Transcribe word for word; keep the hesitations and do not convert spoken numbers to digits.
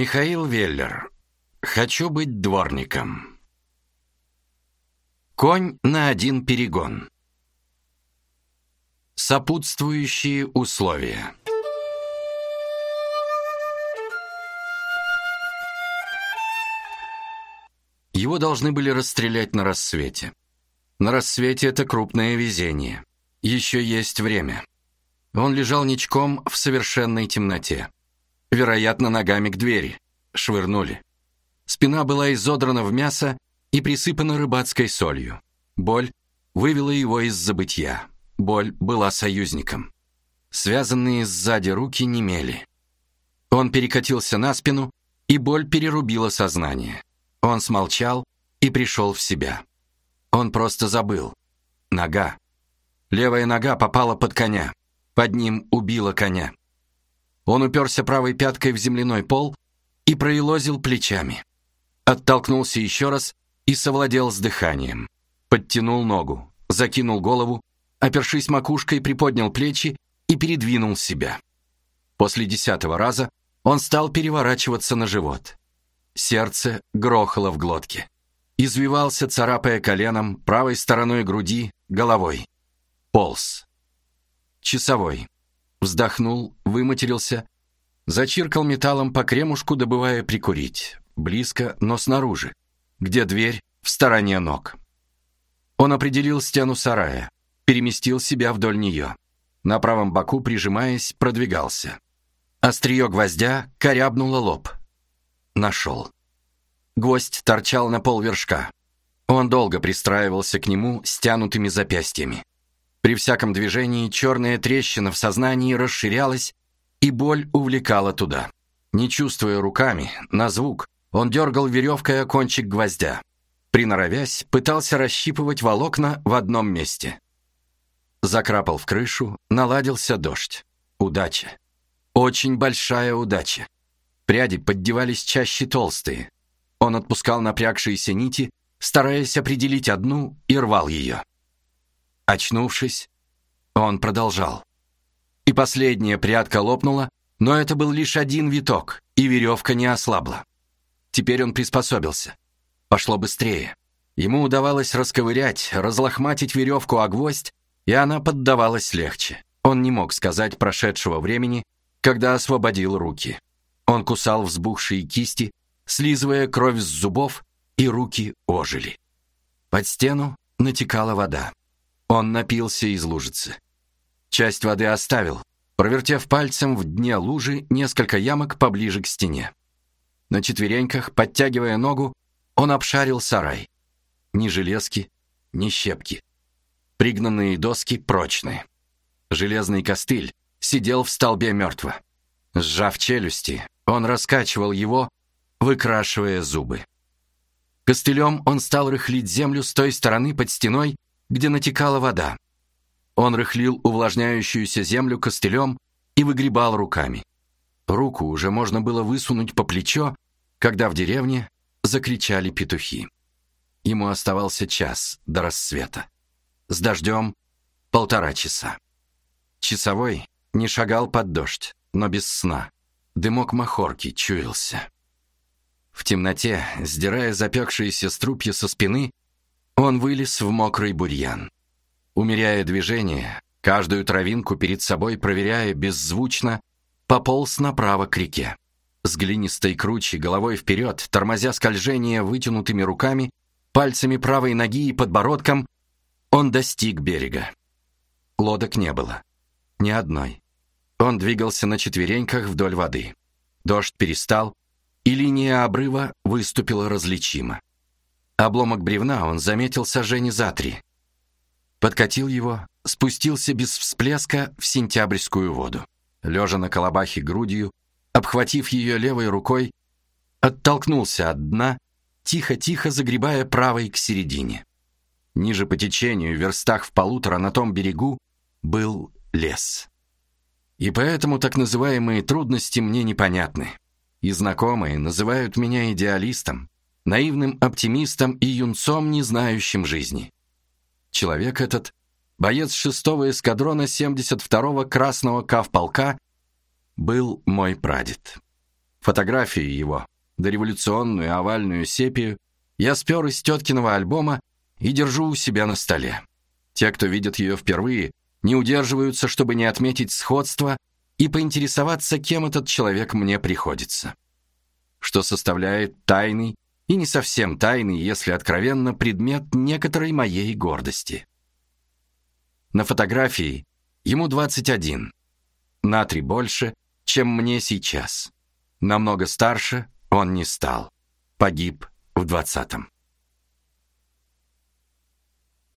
Михаил Веллер. «Хочу быть дворником». Конь на один перегон. Сопутствующие условия. Его должны были расстрелять на рассвете. На рассвете это крупное везение. Еще есть время. Он лежал ничком в совершенной темноте. Вероятно, ногами к двери. Швырнули. Спина была изодрана в мясо и присыпана рыбацкой солью. Боль вывела его из забытья. Боль была союзником. Связанные сзади руки немели. Он перекатился на спину, и боль перерубила сознание. Он смолчал и пришел в себя. Он просто забыл. Нога. Левая нога попала под коня. Под ним убила коня. Он уперся правой пяткой в земляной пол и проелозил плечами. Оттолкнулся еще раз и совладел с дыханием. Подтянул ногу, закинул голову, опершись макушкой, приподнял плечи и передвинул себя. После десятого раза он стал переворачиваться на живот. Сердце грохало в глотке. Извивался, царапая коленом, правой стороной груди, головой. Полз. Часовой. Вздохнул, выматерился, зачиркал металлом по кремушку, добывая прикурить. Близко, но снаружи. Где дверь? В стороне ног. Он определил стену сарая, переместил себя вдоль нее. На правом боку, прижимаясь, продвигался. Острие гвоздя корябнуло лоб. Нашел. Гвоздь торчал на полвершка. Он долго пристраивался к нему стянутыми запястьями. При всяком движении черная трещина в сознании расширялась, и боль увлекала туда. Не чувствуя руками, на звук, он дергал веревкой о кончик гвоздя. Приноровясь, пытался расщипывать волокна в одном месте. Закрапал в крышу, наладился дождь. Удача. Очень большая удача. Пряди поддевались чаще толстые. Он отпускал напрягшиеся нити, стараясь определить одну, и рвал ее. Очнувшись, он продолжал. И последняя прядка лопнула, но это был лишь один виток, и веревка не ослабла. Теперь он приспособился. Пошло быстрее. Ему удавалось расковырять, разлохматить веревку о гвоздь, и она поддавалась легче. Он не мог сказать прошедшего времени, когда освободил руки. Он кусал взбухшие кисти, слизывая кровь с зубов, и руки ожили. Под стену натекала вода. Он напился из лужицы. Часть воды оставил, провертев пальцем в дне лужи несколько ямок поближе к стене. На четвереньках, подтягивая ногу, он обшарил сарай. Ни железки, ни щепки. Пригнанные доски прочные. Железный костыль сидел в столбе мертво. Сжав челюсти, он раскачивал его, выкрашивая зубы. Костылем он стал рыхлить землю с той стороны под стеной, где натекала вода. Он рыхлил увлажняющуюся землю костылем и выгребал руками. Руку уже можно было высунуть по плечо, когда в деревне закричали петухи. Ему оставался час до рассвета. С дождем полтора часа. Часовой не шагал под дождь, но без сна. Дымок махорки чуялся. В темноте, сдирая запекшиеся струпья со спины, он вылез в мокрый бурьян. Умеряя движение, каждую травинку перед собой проверяя беззвучно, пополз направо к реке. С глинистой кручи головой вперед, тормозя скольжение вытянутыми руками, пальцами правой ноги и подбородком, он достиг берега. Лодок не было. Ни одной. Он двигался на четвереньках вдоль воды. Дождь перестал, и линия обрыва выступила различимо. Обломок бревна он заметил сажени за три. Подкатил его, спустился без всплеска в сентябрьскую воду. Лежа на колобахе грудью, обхватив ее левой рукой, оттолкнулся от дна, тихо-тихо загребая правой к середине. Ниже по течению, в верстах в полутора на том берегу, был лес. И поэтому так называемые трудности мне непонятны. И знакомые называют меня идеалистом, наивным оптимистом и юнцом, не знающим жизни. Человек этот — боец шестого эскадрона семьдесят второго Красного кавполка, был мой прадед. Фотографию его, дореволюционную овальную сепию, я спер из теткиного альбома и держу у себя на столе. Те, кто видит ее впервые, не удерживаются, чтобы не отметить сходство и поинтересоваться, кем этот человек мне приходится. Что составляет тайный и не совсем тайный, если откровенно, предмет некоторой моей гордости. На фотографии ему двадцать один, на три больше, чем мне сейчас. Намного старше он не стал. Погиб в двадцатом.